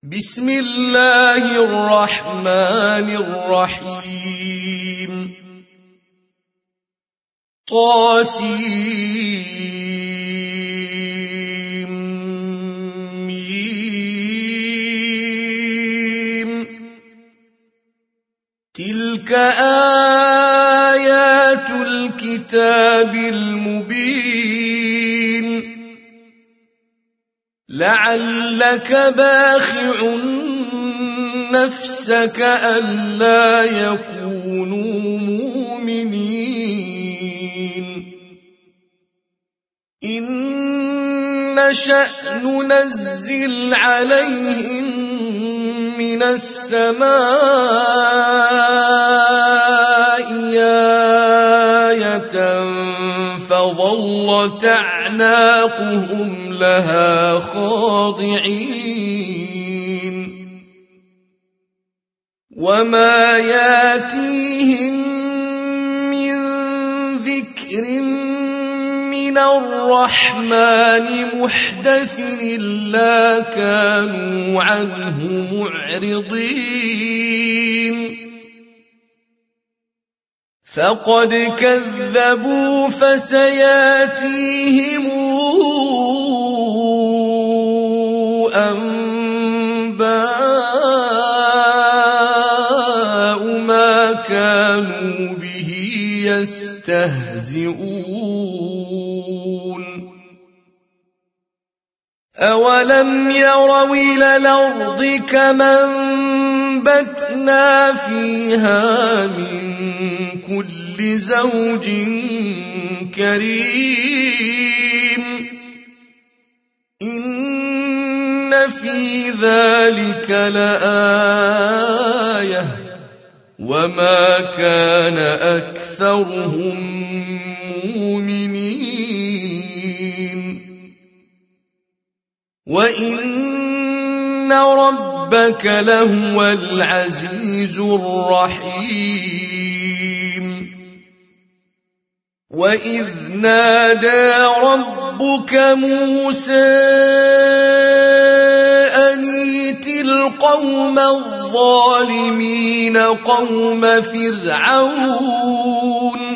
بسم الله الرحمن الرحيم طاسيم تلك آيات الكتاب المبين لعلك باخع نفسك ألا يكونوا مؤمنين إن نشأ ننزل عليهم من السماء آية فظلت أعناقهم لها خاضعين وما ياتيهم من ذكر من الرحمن محدث إلا كانوا عنه معرضين فقد كذبوا فسياتيهم أنباء ما كانوا به يستهزئون أولم يروا إلى الأرض كما أنبتنا فيها من كل زوج كريم إن في ذلك لآية وما كان أكثرهم مؤمنين وإن ربك لهو العزيز الرحيم وإذ نادى ربك موسى أن ائت القوم الظالمين قوم فرعون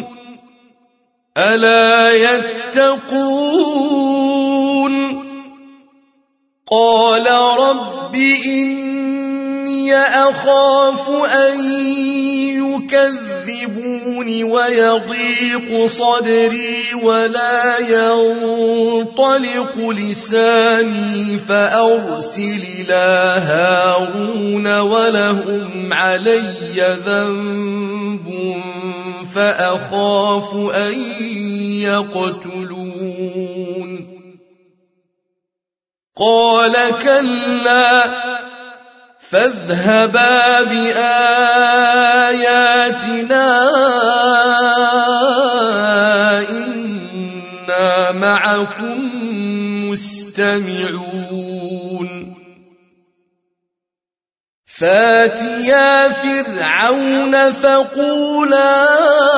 ألا يتقون قال رب إني أخاف أن يكذبون ويضيق صدري ولا ينطلق لساني فأرسل إلى هارون ولهم علي ذنب فأخاف أن يقتلون قال كلا فاذهبا بآياتنا إنا معكم مستمعون فاتيا فرعون فقولا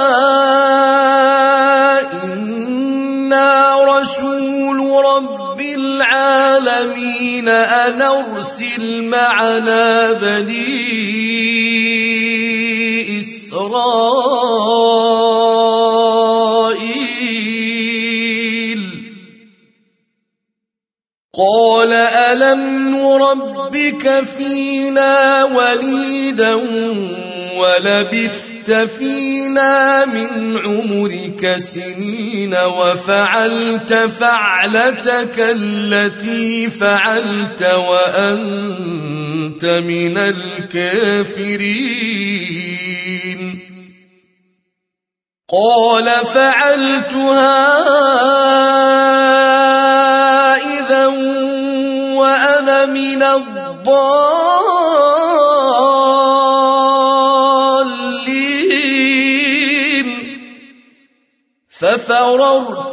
إنا رسول رب العالمين أن أرسل معنا بني إسرائيل قال ألم نربك فينا وليدا ولبثت فينا من عمرك سنين وفعلت فعلتك التي فعلت وأنت من الكافرين قال فعلتها إذا وأنا من الضالين ففررت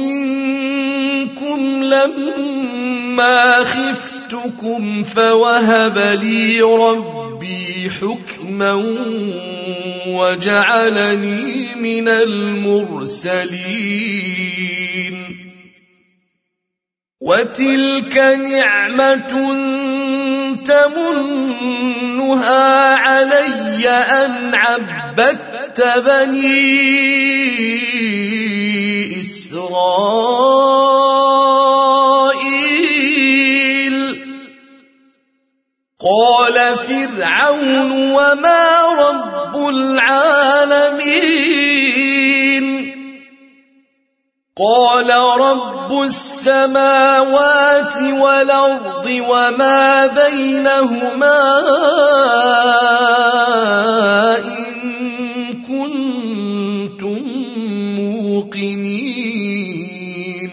منكم لما خفتكم فوهب لي ربي حكما وجعلني من المرسلين وتلك نعمة تمنها علي أن عبدت بني إسرائيل. قال فرعون وما رب العالمين؟ قال رب السماوات والأرض وما بينهما إن كنتم موقنين.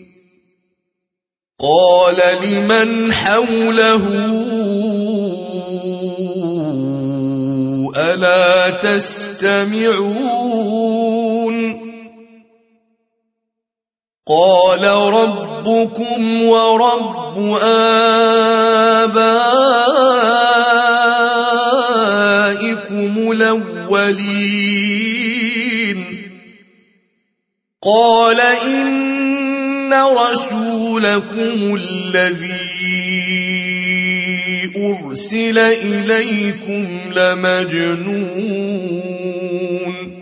قال لمن حوله ألا تستمعون؟ قال ربكم ورب آبائكم الأولين. قال إن رسولكم الذي أرسل إليكم لمجنون.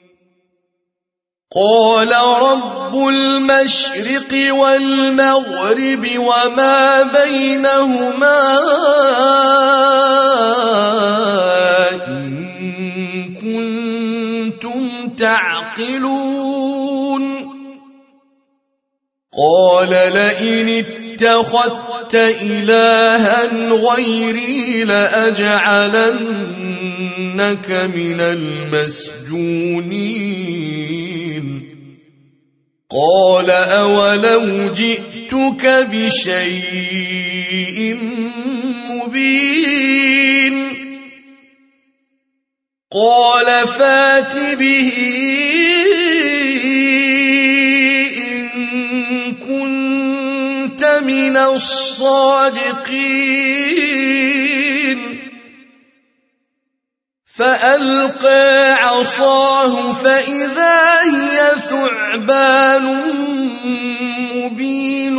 قال رب المشرق والمغرب وما بينهما إن كنتم تعقلون. قال لئن اتخذت إلها غيري لأجعلنك من المسجونين. قال أولو جئتك بشيء مبين؟ قال فات به إن كنت من الصادقين. فألقى عصاه فإذا هي ثعبان مبين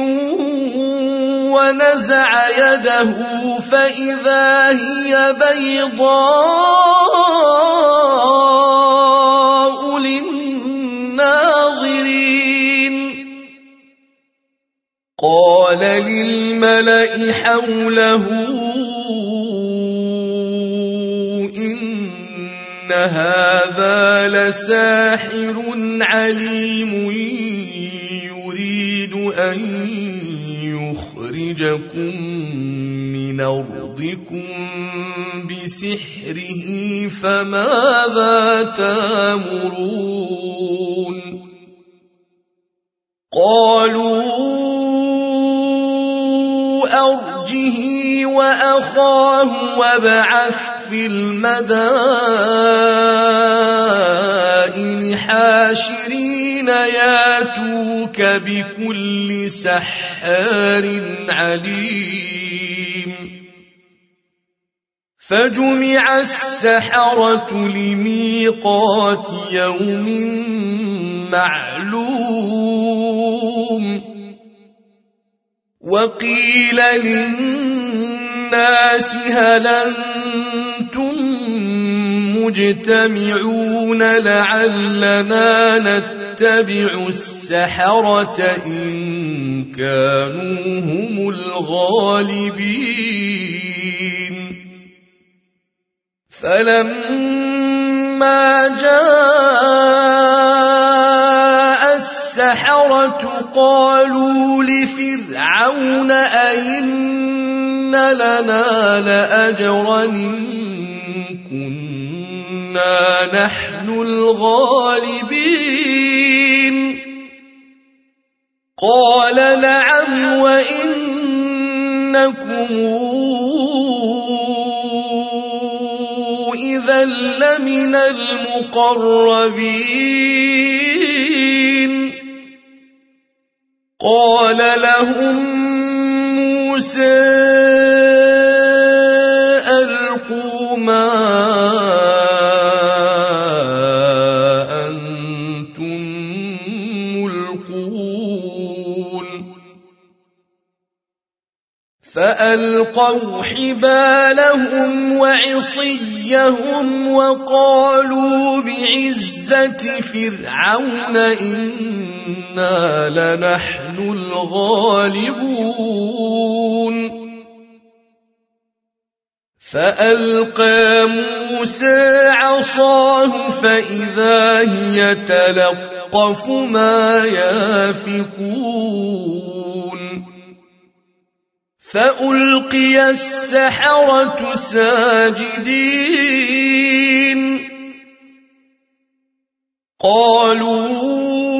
ونزع يده فإذا هي بيضاء للناظرين. قال للملأ حوله إن هذا لساحر عليم يريد أن يخرجكم من أرضكم بسحره فماذا تأمرون؟ قالوا أرجه وأخاه وابعث في المدائن حاشرين ياتوك بكل سحار عليم. فجمع السحرة لميقات يوم معلوم. وقيل للناس هل أنتم مجتمعون لعلنا نتبع السحرة إن كانوا هم الغالبين. فلما جاء السحرة قالوا لفرعون أئن لنا لأجرا إن كنا نحن الغالبين. قال نعم وإنكم إذا لمن المقربين. قال لهم موسى ألقوا ما أنتم ملقون. فألقوا حبالهم وعصيهم وقالوا بعزة فرعون إنا لنحن الغالبون فألقى موسى عصاه فإذا هي تلقف ما يافكون فألقي السحرة ساجدين قالوا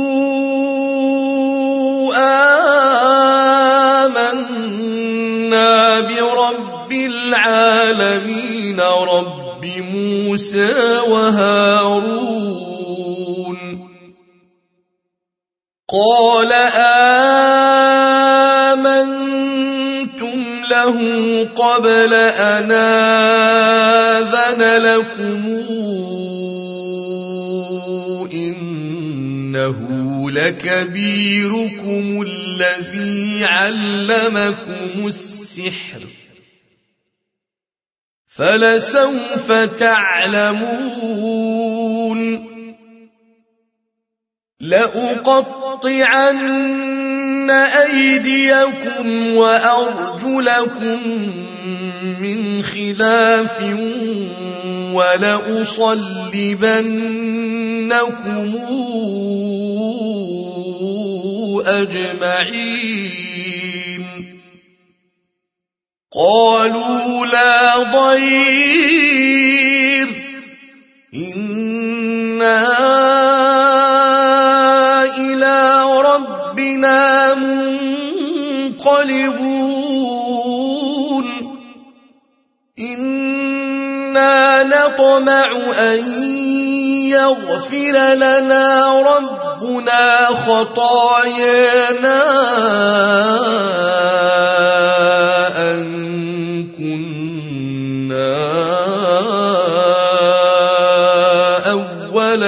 آمنا برب العالمين رب موسى وهارون قال آمنتم له قبل أن آذن لكم إنه لكبيركم الذي علمكم السحر فلسوف تعلمون لأقطعن أيديكم وأرجلكم من خلاف ولأصلبنكم أجمعين قالوا لا ضير إنا إلى ربنا منقلبون إنا نطمع أن يغفر لنا ربنا خطايانا أن كنا أول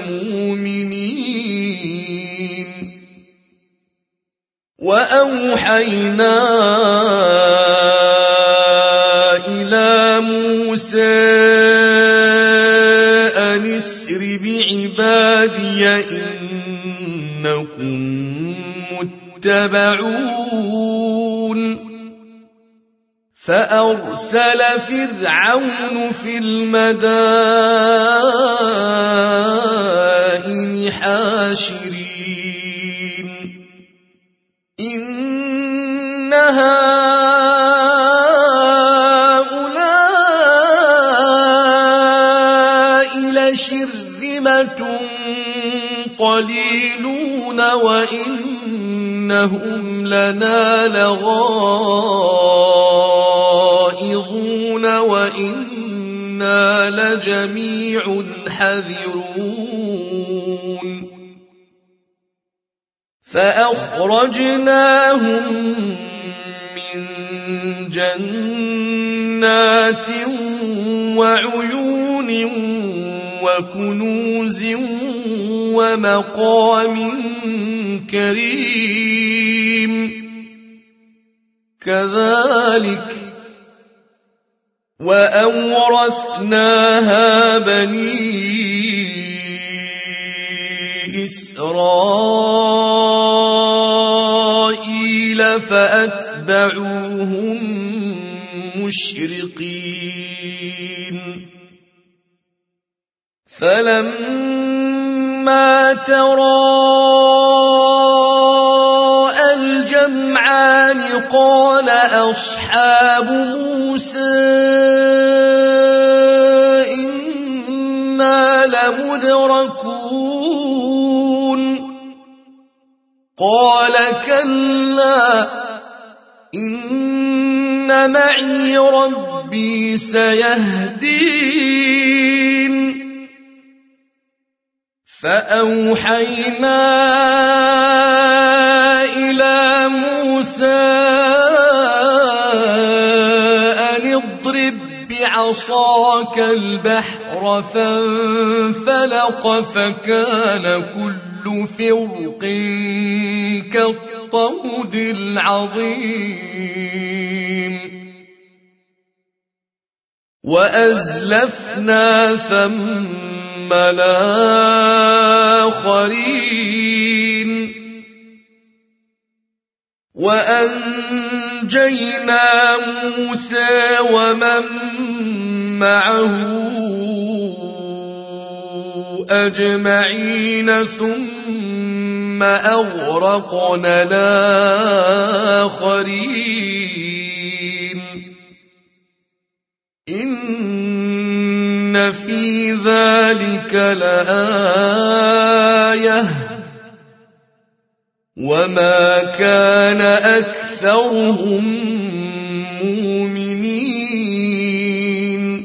المؤمنين وأوحينا إلى موسى أن اسر بعبادي إنكم متبعون فأرسل فرعون في المدائن حاشرين إن هؤلاء لشرذمة قليلون وإنهم لنا لغائظون وإنا لجميع حذرون فأخرجناهم من جنات وعيون وكنوز ومقام كريم كذلك وأورثناها بني إسرائيل فأتبعوهم مشرقين فلما تراءى الجمعان قال أصحاب موسى إنا لمدركون قال كلا إن معي ربي سيهدين فأوحينا إلى موسى أن اضرب بعصاك البحر فانفلق فكان كل كل فرق كالطود العظيم وأزلفنا ثم الآخرين وأنجينا موسى ومن معه أجمعين ثم أغرقنا الآخرين إن في ذلك لآية وما كان أكثرهم مؤمنين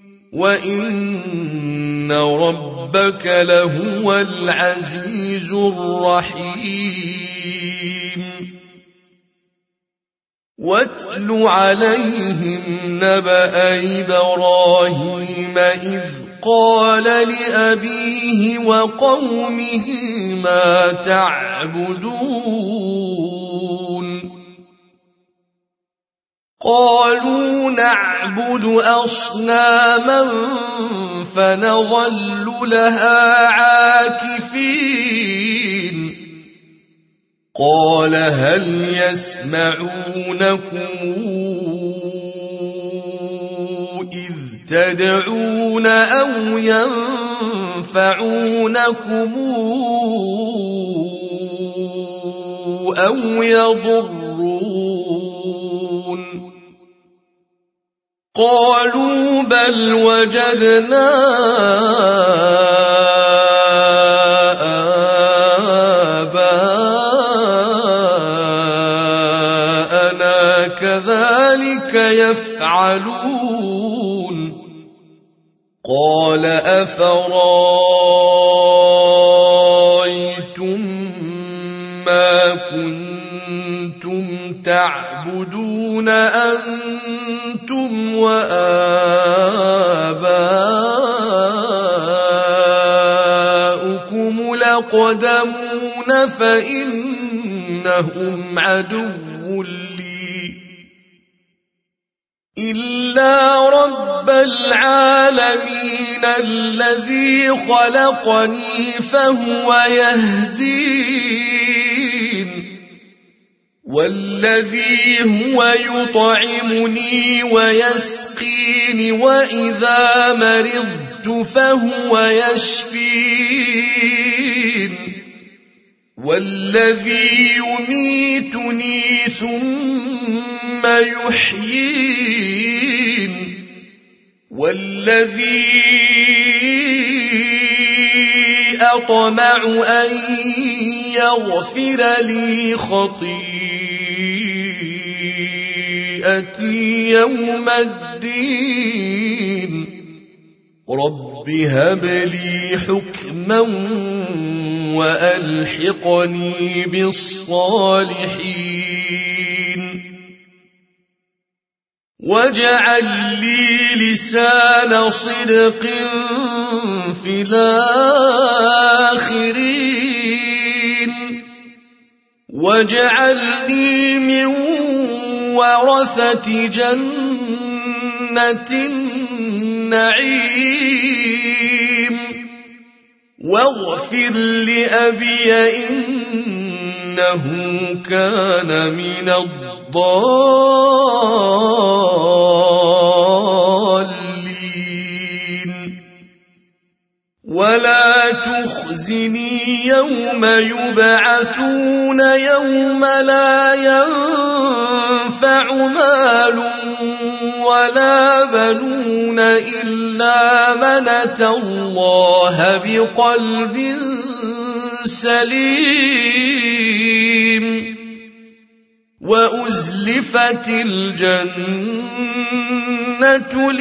وإن ربك لهو العزيز الرحيم واتل عليهم نبأ إبراهيم إذ قال لأبيه وقومه ما تعبدون قالوا نعبد أصناما فنظل لها عاكفين قال هل يسمعونكم إذ تدعون أو ينفعونكم أو يضرون قالوا بل وجدنا آباءنا كذلك يفعلون قال أفرأيتم ما كنتم تعبدون أنتم وآباؤكم الأقدمون فإنهم عدو لي إلا رب العالمين الذي خلقني فهو يهدين والذي هو يطعمني ويسقين وإذا مرضت فهو يشفين والذي يميتني ثم يحيين والذي أطمع أن يغفر لي خطيئتي يوم الدين رب هب لي حكما وألحقني بالصالحين واجعل لي لسان صدق في الآخرين واجعلني من ورثة جنة النعيم واغفر لأبي إنه كان من الضالين ولا تخزني يوم يبعثون يوم لا ينفع مال ولا بنون إلا من أتى الله بقلب سليم وأزلفت الجنة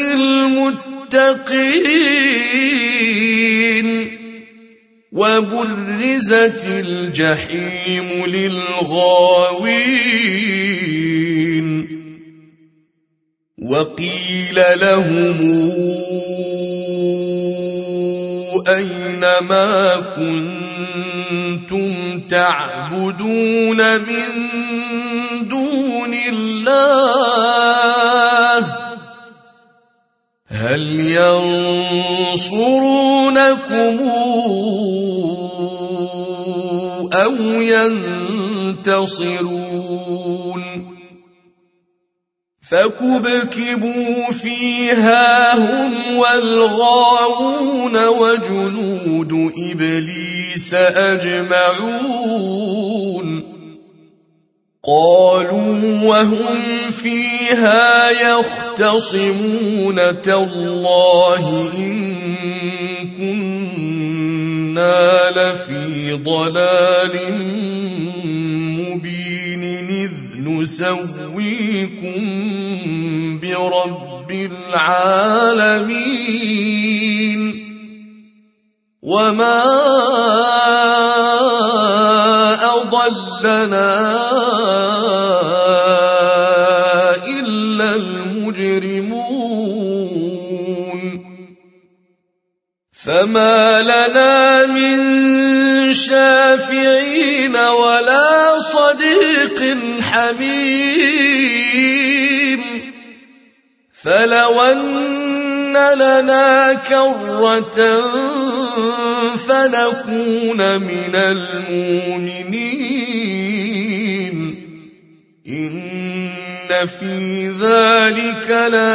للمتقين وبرزت الجحيم للغاوين وقيل لهم أينما كنتم تعبدون من دون الله هل ينصرونكم أو ينتصرون فكبكبوا فيها هم والغاوون وجنود إبليس أجمعون قالوا وهم فيها يختصمون تالله إن كنا لفي ضلال مبين إذ نسويكم برب العالمين وما أضلنا إلا المجرمون فما لنا من شافعين ولا صديق حميم فلو أن لنا كرة فنكون من المؤمنين إن في ذلك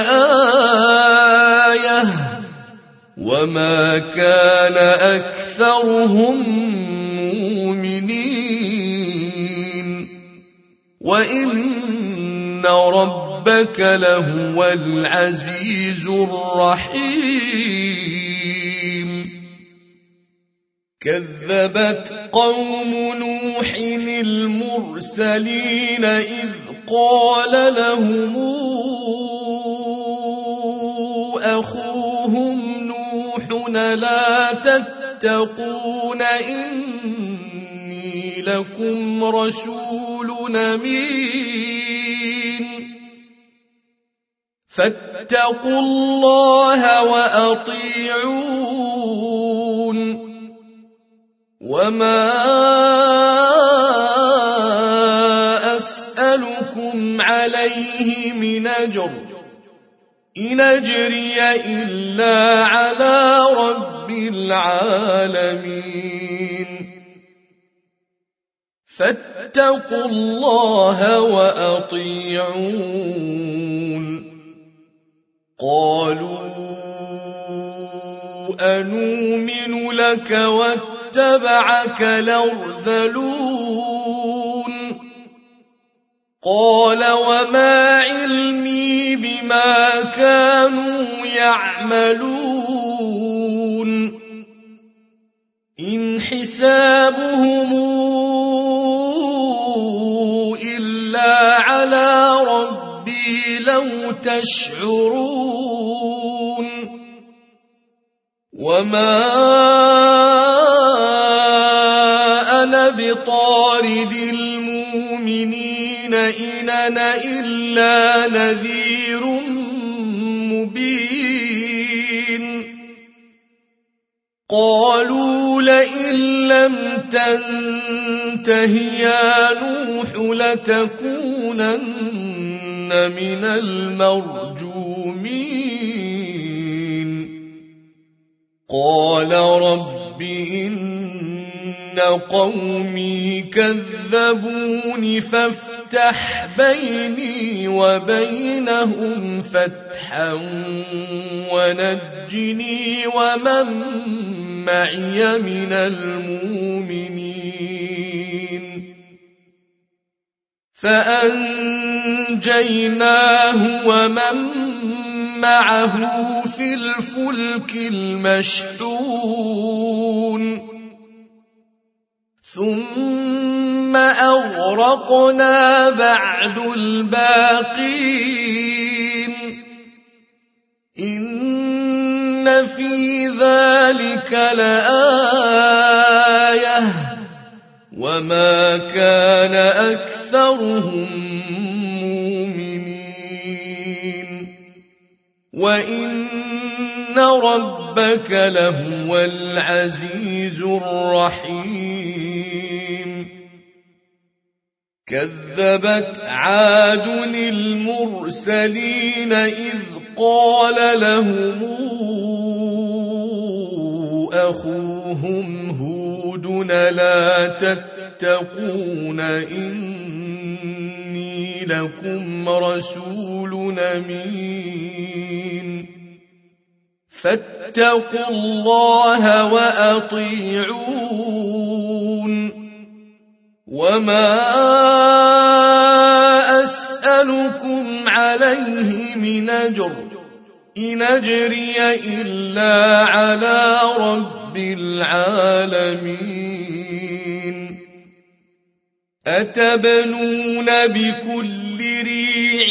لآية وما كان أكثرهم مؤمنين وإن ربك لهو العزيز الرحيم كذبت قوم نوح المرسلين إذ قال لهم أخوهم نوح لا تتقون إني لكم رسول أمين فاتقوا الله وأطيعون وما أسألكم عليه من أجر إن أجري إلا على رب العالمين فاتقوا الله وأطيعون قالوا أنؤمن لك واتبعك الأرذلون قال وما علمي بما كانوا يعملون إن حسابهم إلا على ربي لو تشعرون وما أنا بطارد المؤمنين إن أنا إلا نذير مبين قالوا لئن لم تنته يا نوح لتكونن من المرجومين قال رب إن قومي كذبون فافتح بيني وبينهم فتحا ونجني ومن معي من المؤمنين فأنجيناه ومن معه في الفلك المشحون ثم أغرقنا بعد الباقين إن في ذلك لآية وما كان أكثرهم مؤمنين وإن ربك لهو العزيز الرحيم كذبت عاد المرسلين إذ قال لهم أخوهم هود لا تتقون إني لكم رسول أمين فاتقوا الله وأطيعون وما أسألكم عليه من أجر إن أجري إلا على رب العالمين أتبنون بكل ريع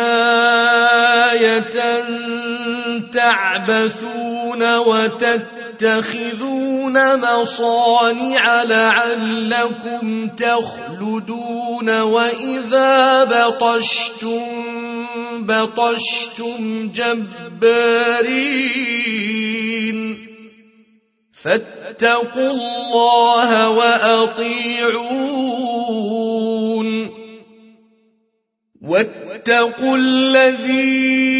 آية تعبثون وتتخذون مصانع لعلكم تخلدون وإذا بطشتم جبارين فاتقوا الله وأطيعون واتقوا الذي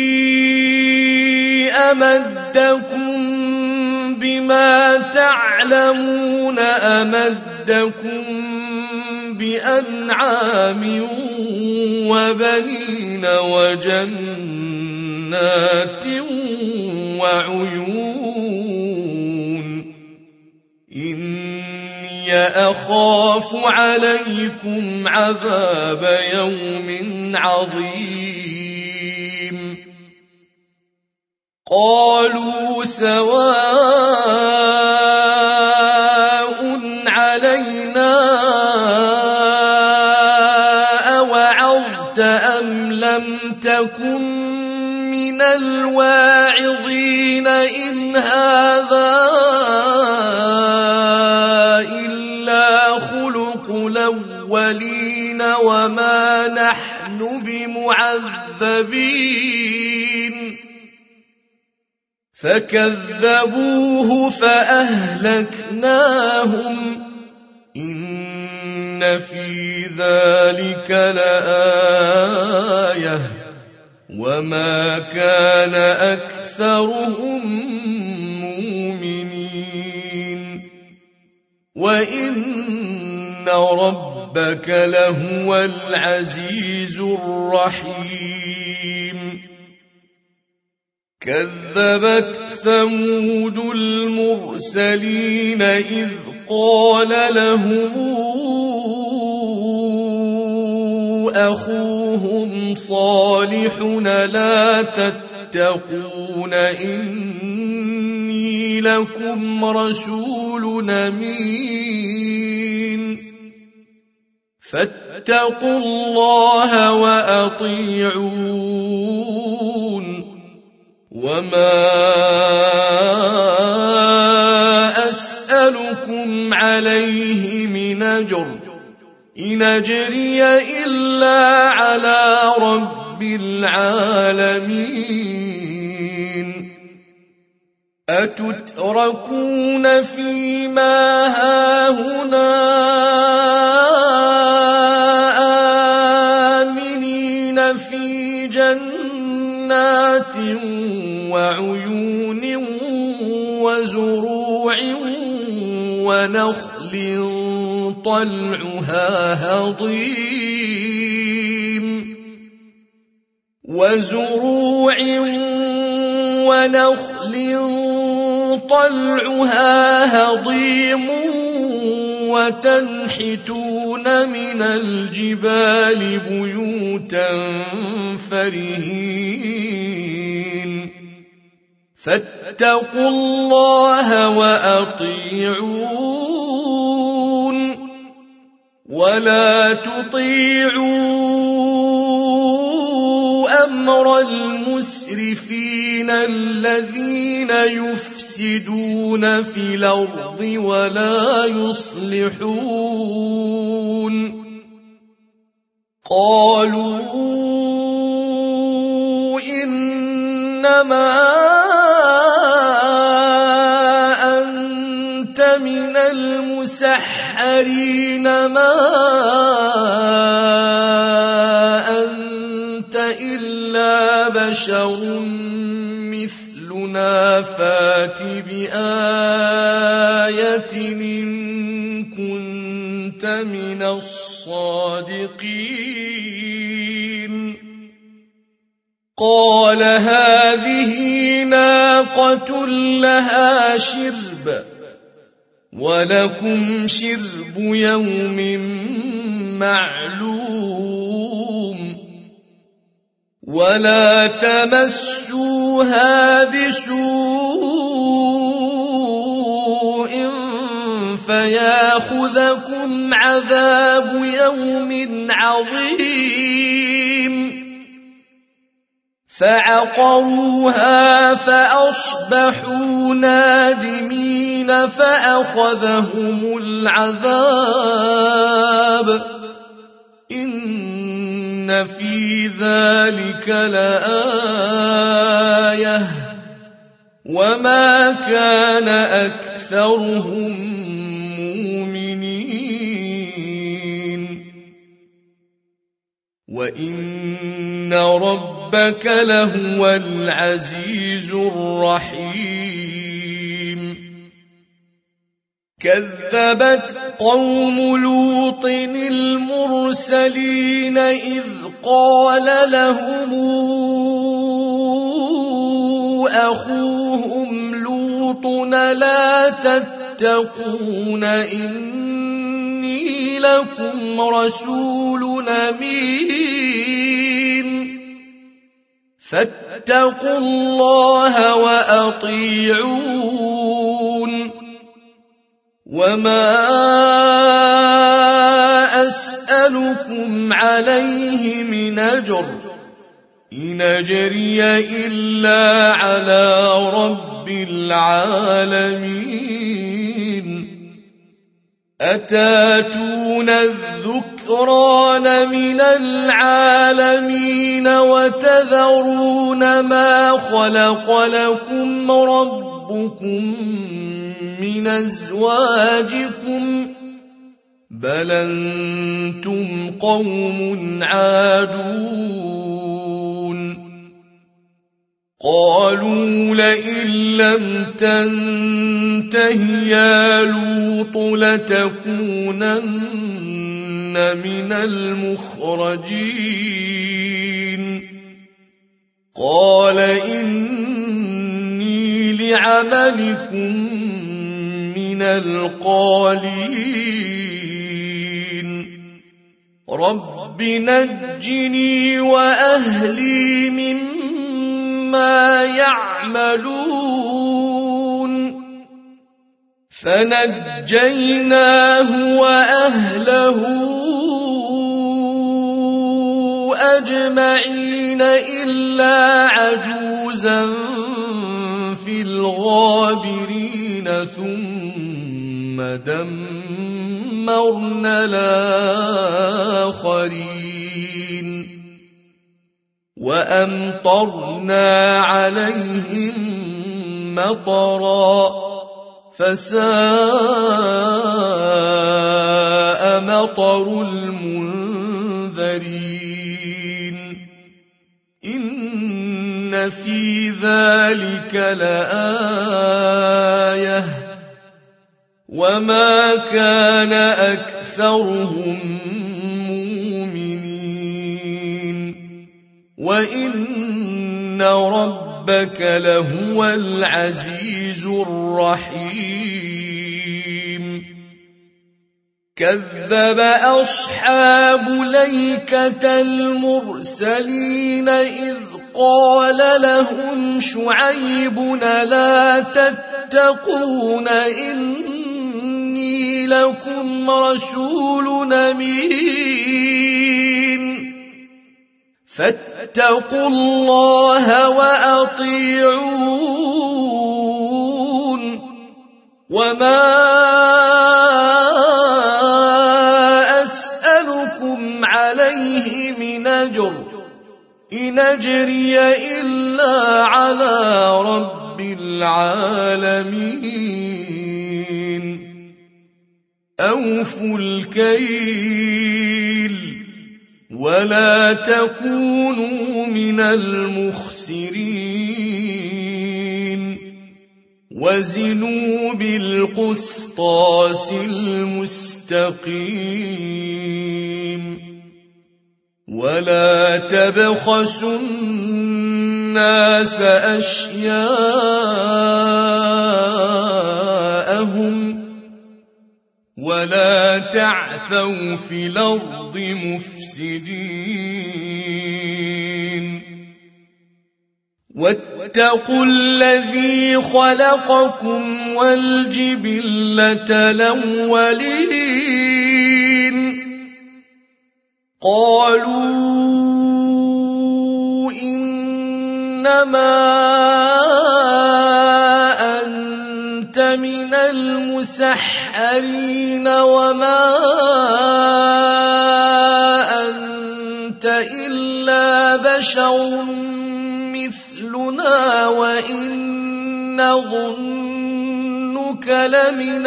أمدكم بما تعلمون أمدكم بأنعام وبنين وجنات وعيون إني أخاف عليكم عذاب يوم عظيم قالوا سواء علينا أوعظت أم لم تكن من الواعظين إن هذا إلا خلق الأولين وما نحن بمعذبين فكذبوه فأهلكناهم إن في ذلك لآية وما كان أكثرهم مؤمنين وإن ربك لهو العزيز الرحيم كذبت ثمود المرسلين إذ قال لهم أخوهم صالح لا تتقون إني لكم رسول أمين فاتقوا الله وأطيعون وما أسألكم عليه من أجر إن أجري إلا على رب العالمين أتتركون فيما هاهنا آمنين في جنات وعيون وزروع ونخل طلعها هضيم وزروع ونخل طلعها هضيم وتنحتون من الجبال بيوتا فرهين فاتقوا الله وأطيعون ولا تطيعوا أمر المسرفين الذين يفسدون في الأرض ولا يصلحون قالوا إنما تسحرين ما أنت إلا بشر مثلنا فات بآية إن كنت من الصادقين قال هذه ناقة لها شرب ولكم شرب يوم معلوم ولا تمسوها بسوء فياخذكم عذاب يوم عظيم فعقروها فأصبحوا نادمين فأخذهم العذاب إن في ذلك لآية وما كان أكثرهم مؤمنين وإن ربك لهو العزيز الرحيم كذبت قوم لوط المرسلين إذ قال لهم أخوهم لوط لا تتقون إني لكم رسول أمين فاتقوا الله وأطيعون وما أسألكم عليه من أجر إن أجري إلا على رب العالمين أتاتون الذكران من العالمين وتذرون ما خلق لكم ربكم من أزواجكم بل أنتم قوم عادون قالوا لئن لم تنته يا لوط لتكونن من المخرجين قال إني لعملكم من القالين رب نجني وأهلي مما يعملون فنجيناه وأهله أجمعين إلا عجوزا في الغابرين ثم دمرنا الآخرين وأمطرنا عليهم مطرا فساء مطر المنذرين إن في ذلك لآية وما كان أكثرهم مؤمنين وإن ربك لهو العزيز الرحيم كذب أصحاب الأيكة المرسلين إذ قال لهم شعيب لا تتقون إني لكم رسول أمين فاتقوا الله وأطيعون وما أسألكم عليه من أجر إن أجري إلا على رب العالمين أوفوا الكيل ولا تكونوا من المخسرين وزنوا بالقسطاس المستقيم ولا تبخسوا الناس أشياءهم ولا تعثوا في الأرض مفسدين واتقوا الذي خلقكم والجبلة الأولين قالوا إنما أنت من المسحرين وما أنت إلا بشر مثلنا وإن نظنك لمن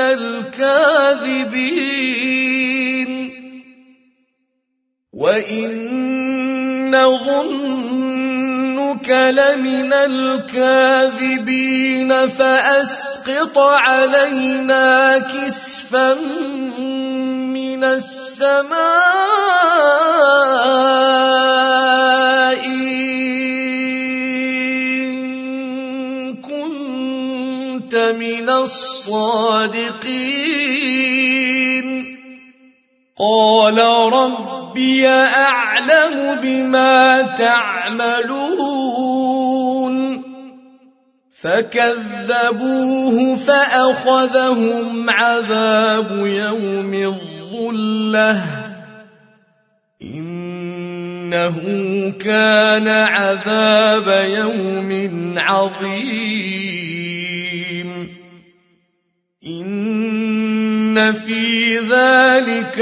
الكاذبين فأسقط علينا كسفا من السماء إن كنت من الصادقين قال ربي أعلم بما تعملون فكذبوه فأخذهم عذاب يوم الظلة إنه كان عذاب يوم عظيم إن في ذلك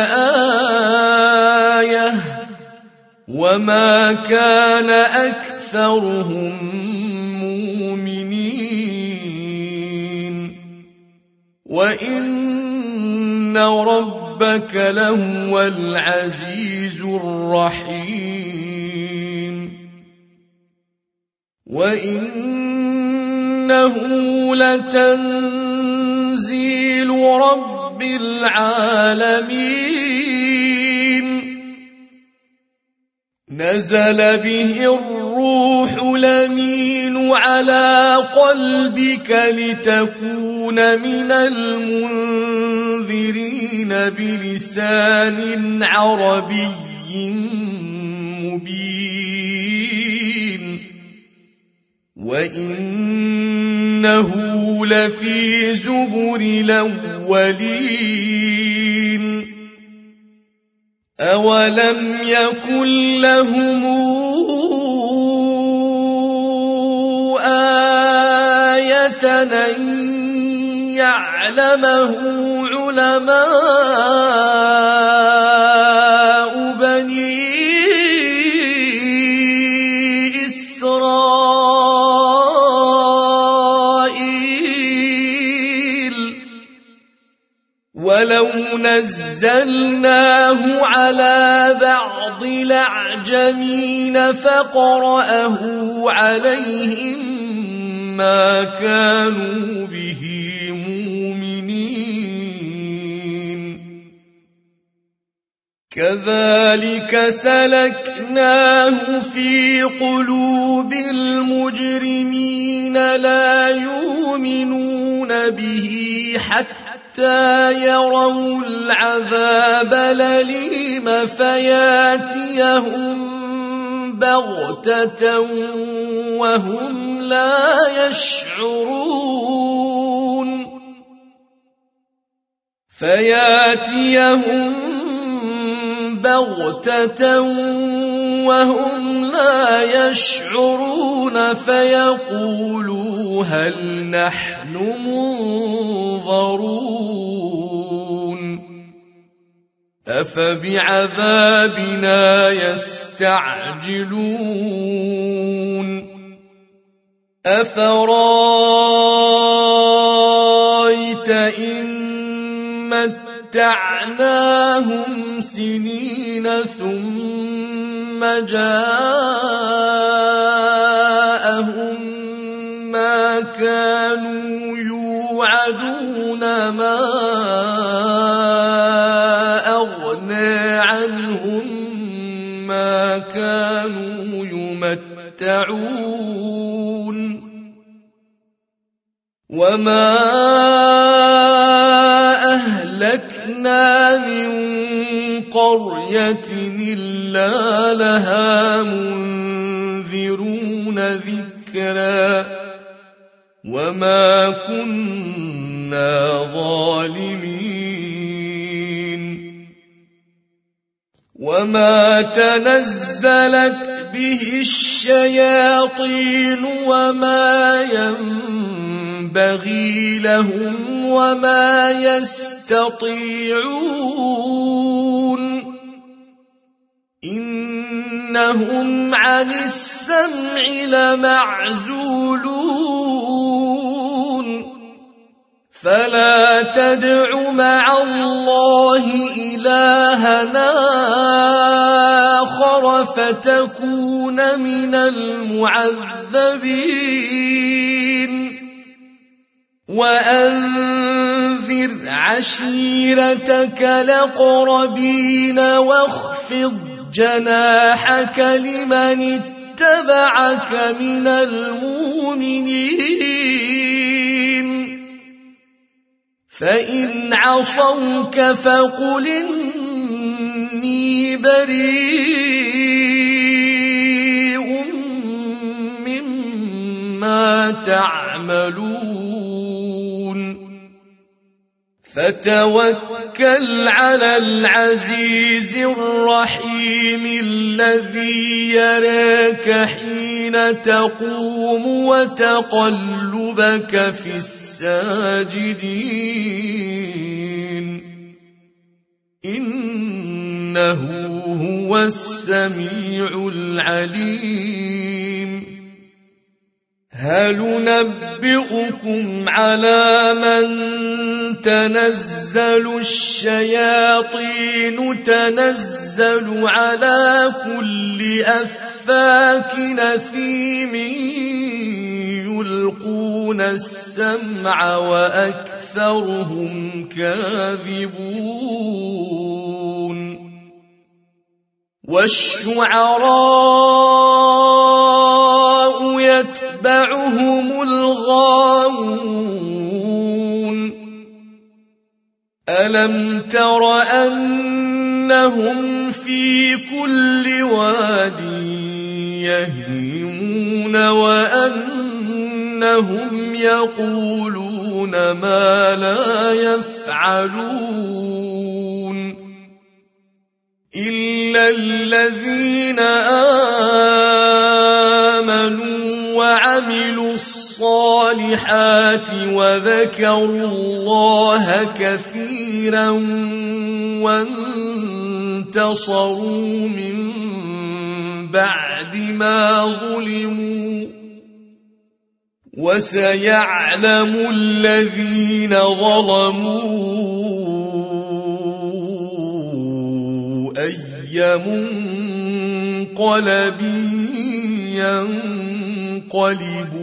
لآية وما كان أكثرهم مؤمنين وإن ربك لهو العزيز الرحيم وإنه لتنزيل رب العالمين نزل به الروح الأمين على قلبك لتكون من المنذرين بلسان عربي مبين وإنه لفي زبر الأولين أولم يكن لهم آية أن يعلمه علماء بني إسرائيل ولو نزلناه على بعض الأعجمين فقرأه عليهم ما كانوا به مؤمنين كذلك سلكناه في قلوب المجرمين لا يؤمنون به حتى يروا العذاب الأليم فياتيهم بغتة وهم لا يشعرون فيقولوا هل نحن منظرون أفبعذابنا يستعجلون أفرأيت إن متعناهم سنين ثم جاءهم ما كانوا يوعدون ما أغنى عنهم ما كانوا يمتعون وما أهلكنا من قرية إلا لها منذرون ذكرا وما كنا ظالمين وما تنزلت به الشياطين وما ينبغي لهم وما يستطيعون إنهم عن السمع لمعزولون فلا تدع مع الله إلهنا آخر فتكون من المعذبين وأنذر عشيرتك الأقربين واخفض جناحك لمن اتبعك من المؤمنين فإن عصوك فقل إني بريء مما تعملون فتوكل على العزيز الرحيم الذي يراك حين تقوم وتقلبك في الساجدين إنه هو السميع العليم هل ننبئكم على من تنزل الشياطين تنزل على كل أفاك أثيم يلقون السمع وأكثرهم كاذبون والشعراء يتبعهم الغاوون ألم تر أنهم في كل واد يهيمون وأنهم يقولون ما لا يفعلون إلا الذين آمنوا وعملوا الصالحات وذكروا الله كثيرا وانتصروا من بعد ما ظلموا وسيعلم الذين ظلموا أي منقلب ينقلبون